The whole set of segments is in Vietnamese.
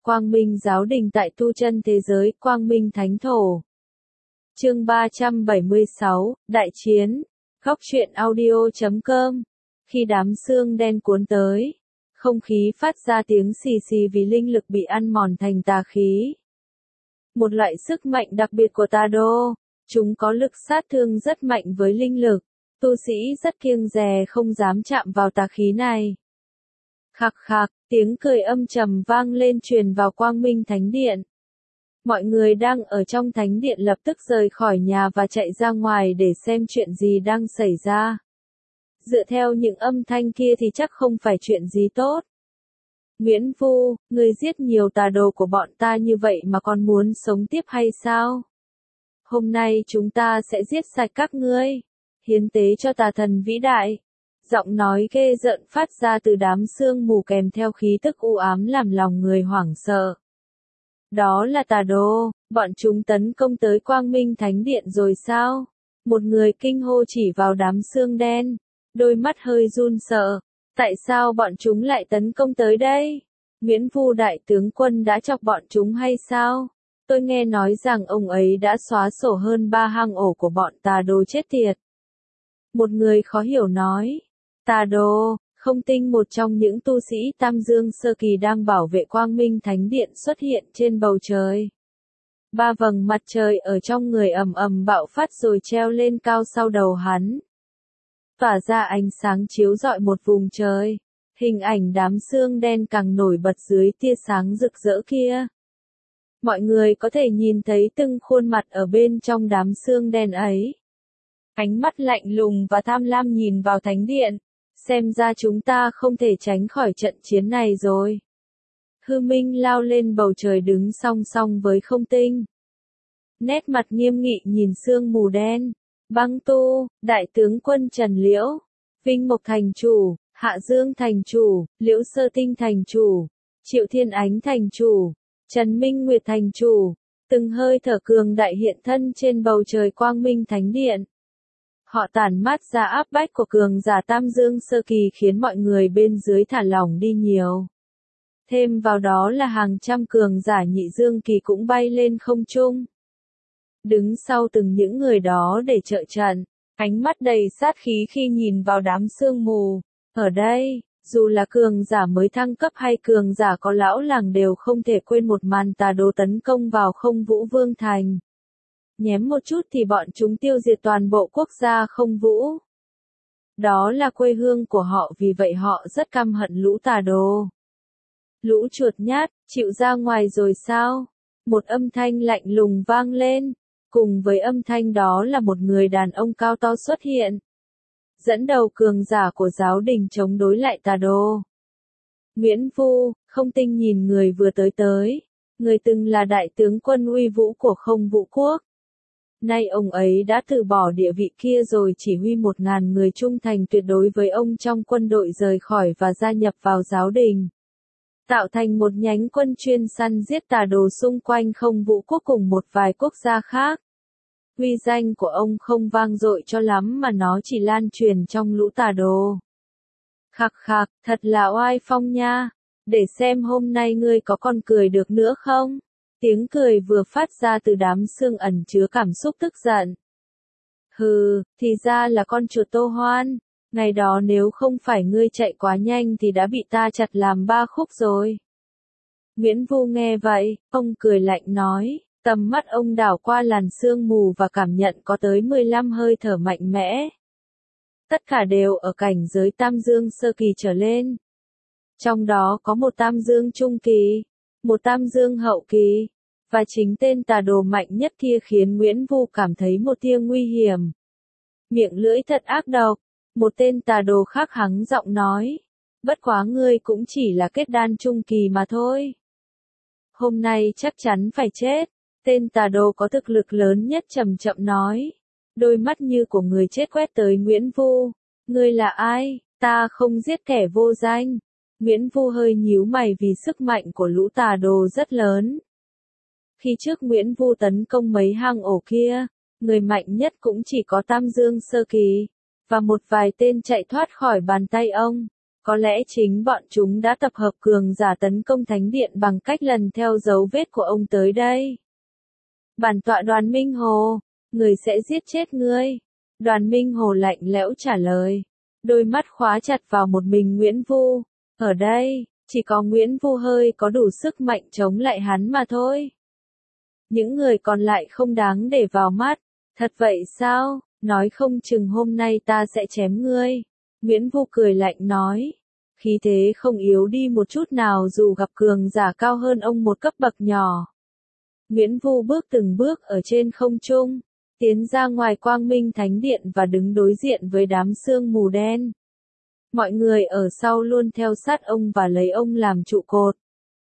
Quang Minh Giáo Đình tại tu chân thế giới, Quang Minh Thánh Thổ. Chương 376, Đại Chiến. Góc truyện audio.com. Khi đám sương đen cuốn tới, không khí phát ra tiếng xì xì vì linh lực bị ăn mòn thành tà khí. Một loại sức mạnh đặc biệt của tà đô, chúng có lực sát thương rất mạnh với linh lực, tu sĩ rất kiêng dè không dám chạm vào tà khí này. Khạc khạc, tiếng cười âm trầm vang lên truyền vào Quang Minh Thánh Điện. Mọi người đang ở trong thánh điện lập tức rời khỏi nhà và chạy ra ngoài để xem chuyện gì đang xảy ra. Dựa theo những âm thanh kia thì chắc không phải chuyện gì tốt. Nguyễn Vu, ngươi giết nhiều tà đồ của bọn ta như vậy mà còn muốn sống tiếp hay sao? Hôm nay chúng ta sẽ giết sạch các ngươi, hiến tế cho tà thần vĩ đại. Giọng nói ghê rợn phát ra từ đám sương mù kèm theo khí tức u ám làm lòng người hoảng sợ. Đó là tà đồ, bọn chúng tấn công tới Quang Minh Thánh Điện rồi sao? Một người kinh hô chỉ vào đám sương đen, đôi mắt hơi run sợ. Tại sao bọn chúng lại tấn công tới đây? Nguyễn Vu đại tướng quân đã chọc bọn chúng hay sao? Tôi nghe nói rằng ông ấy đã xóa sổ hơn 3 hang ổ của bọn tà đồ chết tiệt. Một người khó hiểu nói. Tà đồ, không tinh một trong những tu sĩ Tam Dương Sơ Kỳ đang bảo vệ Quang Minh Thánh Điện xuất hiện trên bầu trời. 3 vầng mặt trời ở trong người ầm ầm bạo phát rồi treo lên cao sau đầu hắn. Tỏa ra ánh sáng chiếu rọi một vùng trời. Hình ảnh đám sương đen càng nổi bật dưới tia sáng rực rỡ kia. Mọi người có thể nhìn thấy từng khuôn mặt ở bên trong đám sương đen ấy. Ánh mắt lạnh lùng và tham lam nhìn vào thánh điện. Xem ra chúng ta không thể tránh khỏi trận chiến này rồi. Hư Minh lao lên bầu trời đứng song song với không tinh. Nét mặt nghiêm nghị nhìn sương mù đen. Băng Tu, Đại tướng quân Trần Liễu, Vinh Mộc thành chủ, Hạ Dương thành chủ, Liễu Sơ Tinh thành chủ, Triệu Thiên Ánh thành chủ, Trần Minh Nguyệt thành chủ, từng hơi thở cường đại hiện thân trên bầu trời Quang Minh Thánh Điện. Họ tản mát ra áp bách của cường giả Tam Dương Sơ Kỳ khiến mọi người bên dưới thả lỏng đi nhiều. Thêm vào đó là hàng trăm cường giả Nhị Dương Kỳ cũng bay lên không trung. Đứng sau từng những người đó để trợ trận, ánh mắt đầy sát khí khi nhìn vào đám sương mù. Ở đây, dù là cường giả mới thăng cấp hay cường giả có lão làng đều không thể quên một màn tà đồ tấn công vào Không Vũ Vương Thành. Nhém một chút thì bọn chúng tiêu diệt toàn bộ quốc gia Không Vũ. Đó là quê hương của họ, vì vậy họ rất căm hận lũ tà đồ. Lũ chuột nhát, chịu ra ngoài rồi sao? Một âm thanh lạnh lùng vang lên. Cùng với âm thanh đó là một người đàn ông cao to xuất hiện. Dẫn đầu cường giả của giáo đình chống đối lại tà đồ. Nguyễn Vu, không tinh nhìn người vừa tới. Người từng là đại tướng quân uy vũ của Không Vũ Quốc. Nay ông ấy đã từ bỏ địa vị kia rồi chỉ huy 1000 người trung thành tuyệt đối với ông trong quân đội rời khỏi và gia nhập vào giáo đình. Tạo thành một nhánh quân chuyên săn giết tà đồ xung quanh Không Vũ Quốc cùng một vài quốc gia khác. Uy danh của ông không vang dội cho lắm mà nó chỉ lan truyền trong lũ tà đồ. Khạc khạc, thật là oai phong nha. Để xem hôm nay ngươi có còn cười được nữa không? Tiếng cười vừa phát ra từ đám sương ẩn chứa cảm xúc tức giận. Hừ, thì ra là con chuột Tô Hoan. Ngày đó nếu không phải ngươi chạy quá nhanh thì đã bị ta chặt làm 3 khúc rồi. Nguyễn Vu nghe vậy, ông cười lạnh nói. Tầm mắt ông đảo qua làn sương mù và cảm nhận có tới 15 hơi thở mạnh mẽ. Tất cả đều ở cảnh giới Tam Dương Sơ Kỳ trở lên. Trong đó có một Tam Dương Trung Kỳ, một Tam Dương Hậu Kỳ, và chính tên tà đồ mạnh nhất kia khiến Nguyễn Vu cảm thấy một tia nguy hiểm. Miệng lưỡi thật ác độc, một tên tà đồ khác hắng giọng nói. Bất quá ngươi cũng chỉ là kết đan Trung Kỳ mà thôi. Hôm nay chắc chắn phải chết. Tên tà đồ có thực lực lớn nhất chậm chậm nói. Đôi mắt như của người chết quét tới Nguyễn Vu. Ngươi là ai? Ta không giết kẻ vô danh. Nguyễn Vu hơi nhíu mày vì sức mạnh của lũ tà đồ rất lớn. Khi trước Nguyễn Vu tấn công mấy hang ổ kia, người mạnh nhất cũng chỉ có Tam Dương Sơ Kỳ, và một vài tên chạy thoát khỏi bàn tay ông. Có lẽ chính bọn chúng đã tập hợp cường giả tấn công thánh điện bằng cách lần theo dấu vết của ông tới đây. Bản tọa Đoàn Minh Hồ, người sẽ giết chết ngươi. Đoàn Minh Hồ lạnh lẽo trả lời. Đôi mắt khóa chặt vào một mình Nguyễn Vu. Ở đây, chỉ có Nguyễn Vu hơi có đủ sức mạnh chống lại hắn mà thôi. Những người còn lại không đáng để vào mắt. Thật vậy sao? Nói không chừng hôm nay ta sẽ chém ngươi. Nguyễn Vu cười lạnh nói. Khí thế không yếu đi một chút nào dù gặp cường giả cao hơn ông một cấp bậc nhỏ. Nguyễn Vu bước từng bước ở trên không trung, tiến ra ngoài Quang Minh Thánh Điện và đứng đối diện với đám sương mù đen. Mọi người ở sau luôn theo sát ông và lấy ông làm trụ cột.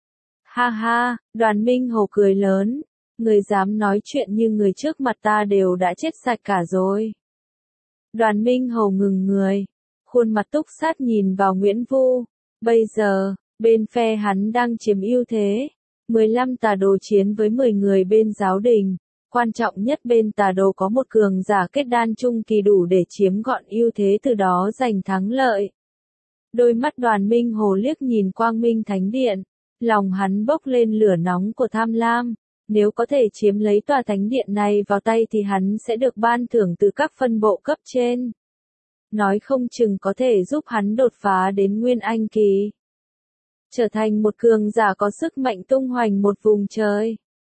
Ha ha, Đoàn Minh Hồ cười lớn. Người dám nói chuyện như người trước mặt ta đều đã chết sạch cả rồi. Đoàn Minh Hồ ngừng người, khuôn mặt túc sát nhìn vào Nguyễn Vu. Bây giờ, bên phe hắn đang chiếm ưu thế. 15 tà đồ chiến với 10 người bên giáo đình. Quan trọng nhất bên tà đồ có một cường giả kết đan trung kỳ đủ để chiếm gọn ưu thế từ đó giành thắng lợi. Đôi mắt Đoàn Minh Hồ liếc nhìn Quang Minh Thánh Điện. Lòng hắn bốc lên lửa nóng của tham lam. Nếu có thể chiếm lấy tòa thánh điện này vào tay thì hắn sẽ được ban thưởng từ các phân bộ cấp trên. Nói không chừng có thể giúp hắn đột phá đến Nguyên Anh kỳ. Trở thành một cường giả có sức mạnh tung hoành một vùng trời.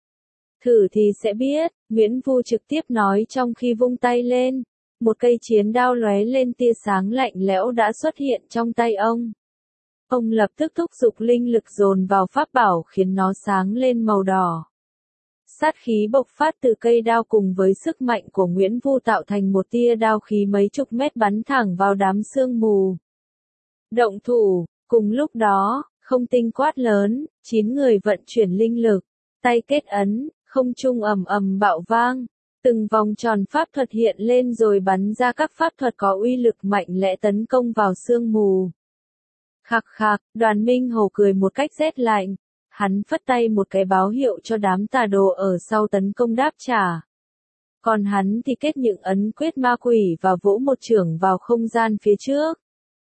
Thử thì sẽ biết, Nguyễn Vu trực tiếp nói trong khi vung tay lên. Một cây chiến đao lóe lên tia sáng lạnh lẽo đã xuất hiện trong tay ông. Ông lập tức thúc giục linh lực dồn vào pháp bảo khiến nó sáng lên màu đỏ. Sát khí bộc phát từ cây đao cùng với sức mạnh của Nguyễn Vu tạo thành một tia đao khí mấy chục mét bắn thẳng vào đám sương mù. Động thủ, cùng lúc đó, không tinh quát lớn, 9 người vận chuyển linh lực, tay kết ấn, không trung ầm ầm bạo vang, từng vòng tròn pháp thuật hiện lên rồi bắn ra các pháp thuật có uy lực mạnh mẽ tấn công vào sương mù. Khạc khạc, Đoàn Minh Hồ cười một cách rét lạnh. Hắn phất tay một cái báo hiệu cho đám tà đồ ở sau tấn công đáp trả. Còn hắn thì kết những ấn quyết ma quỷ và vỗ một chưởng vào không gian phía trước.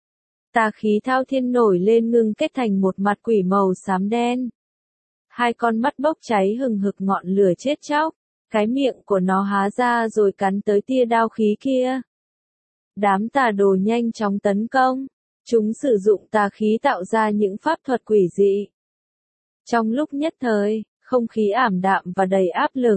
Tà khí thao thiên nổi lên ngưng kết thành một mặt quỷ màu xám đen. Hai con mắt bốc cháy hừng hực ngọn lửa chết chóc. Cái miệng của nó há ra rồi cắn tới tia đao khí kia. Đám tà đồ nhanh chóng tấn công. Chúng sử dụng tà khí tạo ra những pháp thuật quỷ dị. Trong lúc nhất thời, không khí ảm đạm và đầy áp lực,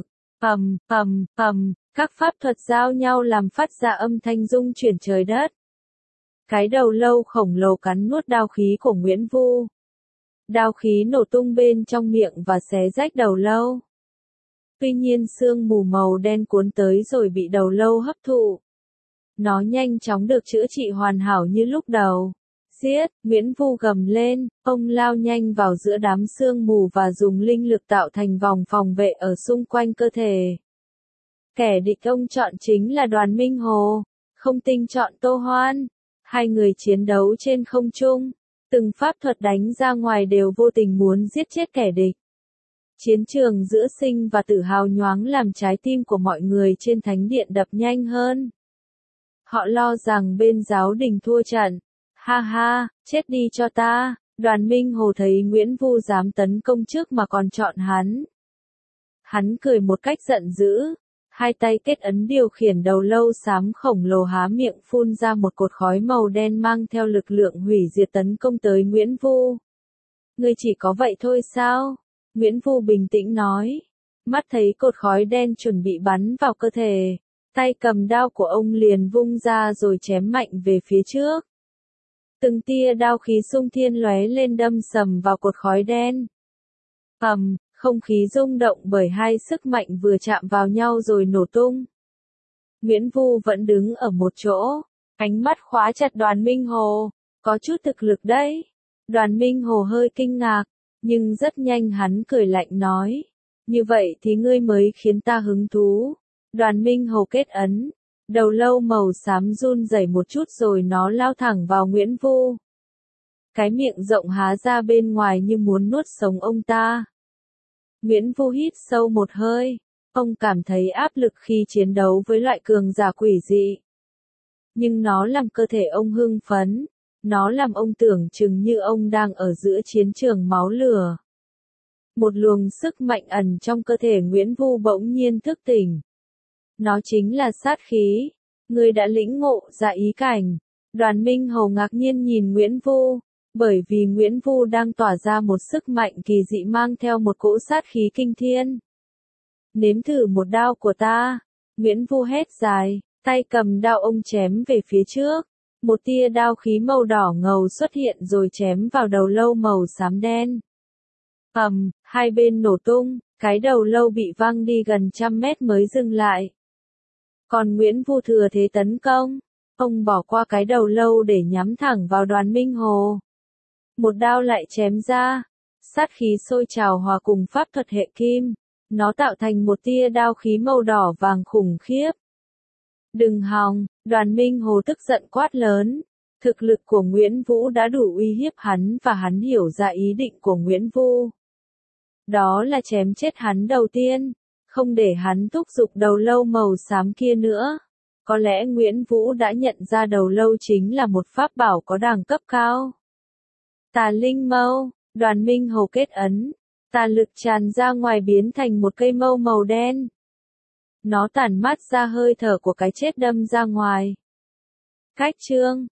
các pháp thuật giao nhau làm phát ra âm thanh rung chuyển trời đất. Cái đầu lâu khổng lồ cắn nuốt đao khí của Nguyễn Vu. Đao khí nổ tung bên trong miệng và xé rách đầu lâu. Tuy nhiên sương mù màu đen cuốn tới rồi bị đầu lâu hấp thụ. Nó nhanh chóng được chữa trị hoàn hảo như lúc đầu. Giết, Nguyễn Vu gầm lên, ông lao nhanh vào giữa đám sương mù và dùng linh lực tạo thành vòng phòng vệ ở xung quanh cơ thể. Kẻ địch ông chọn chính là Đoàn Minh Hồ, không tinh chọn Tô Hoan. Hai người chiến đấu trên không trung, từng pháp thuật đánh ra ngoài đều vô tình muốn giết chết kẻ địch. Chiến trường giữa sinh và tử hào nhoáng làm trái tim của mọi người trên thánh điện đập nhanh hơn. Họ lo rằng bên giáo đình thua trận. Ha ha, chết đi cho ta. Đoàn Minh Hồ thấy Nguyễn Vu dám tấn công trước mà còn chọn hắn. Hắn cười một cách giận dữ. Hai tay kết ấn điều khiển đầu lâu xám khổng lồ há miệng phun ra một cột khói màu đen mang theo lực lượng hủy diệt tấn công tới Nguyễn Vu. Ngươi chỉ có vậy thôi sao? Nguyễn Vu bình tĩnh nói. Mắt thấy cột khói đen chuẩn bị bắn vào cơ thể. Tay cầm đao của ông liền vung ra rồi chém mạnh về phía trước. Từng tia đao khí xung thiên lóe lên đâm sầm vào cột khói đen. Không khí rung động bởi hai sức mạnh vừa chạm vào nhau rồi nổ tung. Nguyễn Vu vẫn đứng ở một chỗ, ánh mắt khóa chặt Đoàn Minh Hồ, có chút thực lực đấy. Đoàn Minh Hồ hơi kinh ngạc, nhưng rất nhanh hắn cười lạnh nói, như vậy thì ngươi mới khiến ta hứng thú. Đoàn Minh Hồ kết ấn, đầu lâu màu xám run rẩy một chút rồi nó lao thẳng vào Nguyễn Vu. Cái miệng rộng há ra bên ngoài như muốn nuốt sống ông ta. Nguyễn Vu hít sâu một hơi, ông cảm thấy áp lực khi chiến đấu với loại cường giả quỷ dị. Nhưng nó làm cơ thể ông hưng phấn, Nó làm ông tưởng chừng như ông đang ở giữa chiến trường máu lửa. Một luồng sức mạnh ẩn trong cơ thể Nguyễn Vu bỗng nhiên thức tỉnh. Nó chính là sát khí. Ngươi đã lĩnh ngộ ra ý cảnh. Đoàn Minh Hầu ngạc nhiên nhìn Nguyễn Vu, bởi vì Nguyễn Vu đang tỏa ra một sức mạnh kỳ dị mang theo một cỗ sát khí kinh thiên. Nếm thử một đao của ta. Nguyễn Vu hét dài, tay cầm đao ông chém về phía trước. Một tia đao khí màu đỏ ngầu xuất hiện rồi chém vào đầu lâu màu xám đen. Hai bên nổ tung, cái đầu lâu bị văng đi gần 100 mét mới dừng lại. Còn Nguyễn Vu thừa thế tấn công, ông bỏ qua cái đầu lâu để nhắm thẳng vào Đoàn Minh Hồ. Một đao lại chém ra, sát khí sôi trào hòa cùng pháp thuật hệ kim, nó tạo thành một tia đao khí màu đỏ vàng khủng khiếp. Đừng hòng, Đoàn Minh Hồ tức giận quát lớn. Thực lực của Nguyễn Vũ đã đủ uy hiếp hắn và hắn hiểu ra ý định của Nguyễn Vu. Đó là chém chết hắn đầu tiên, không để hắn thúc giục đầu lâu màu xám kia nữa. Có lẽ Nguyễn Vũ đã nhận ra đầu lâu chính là một pháp bảo có đẳng cấp cao. Tà linh mâu, Đoàn Minh Hồ kết ấn, tà lực tràn ra ngoài biến thành một cây mâu màu đen. Nó tản mát ra hơi thở của cái chết đâm ra ngoài. Cách chương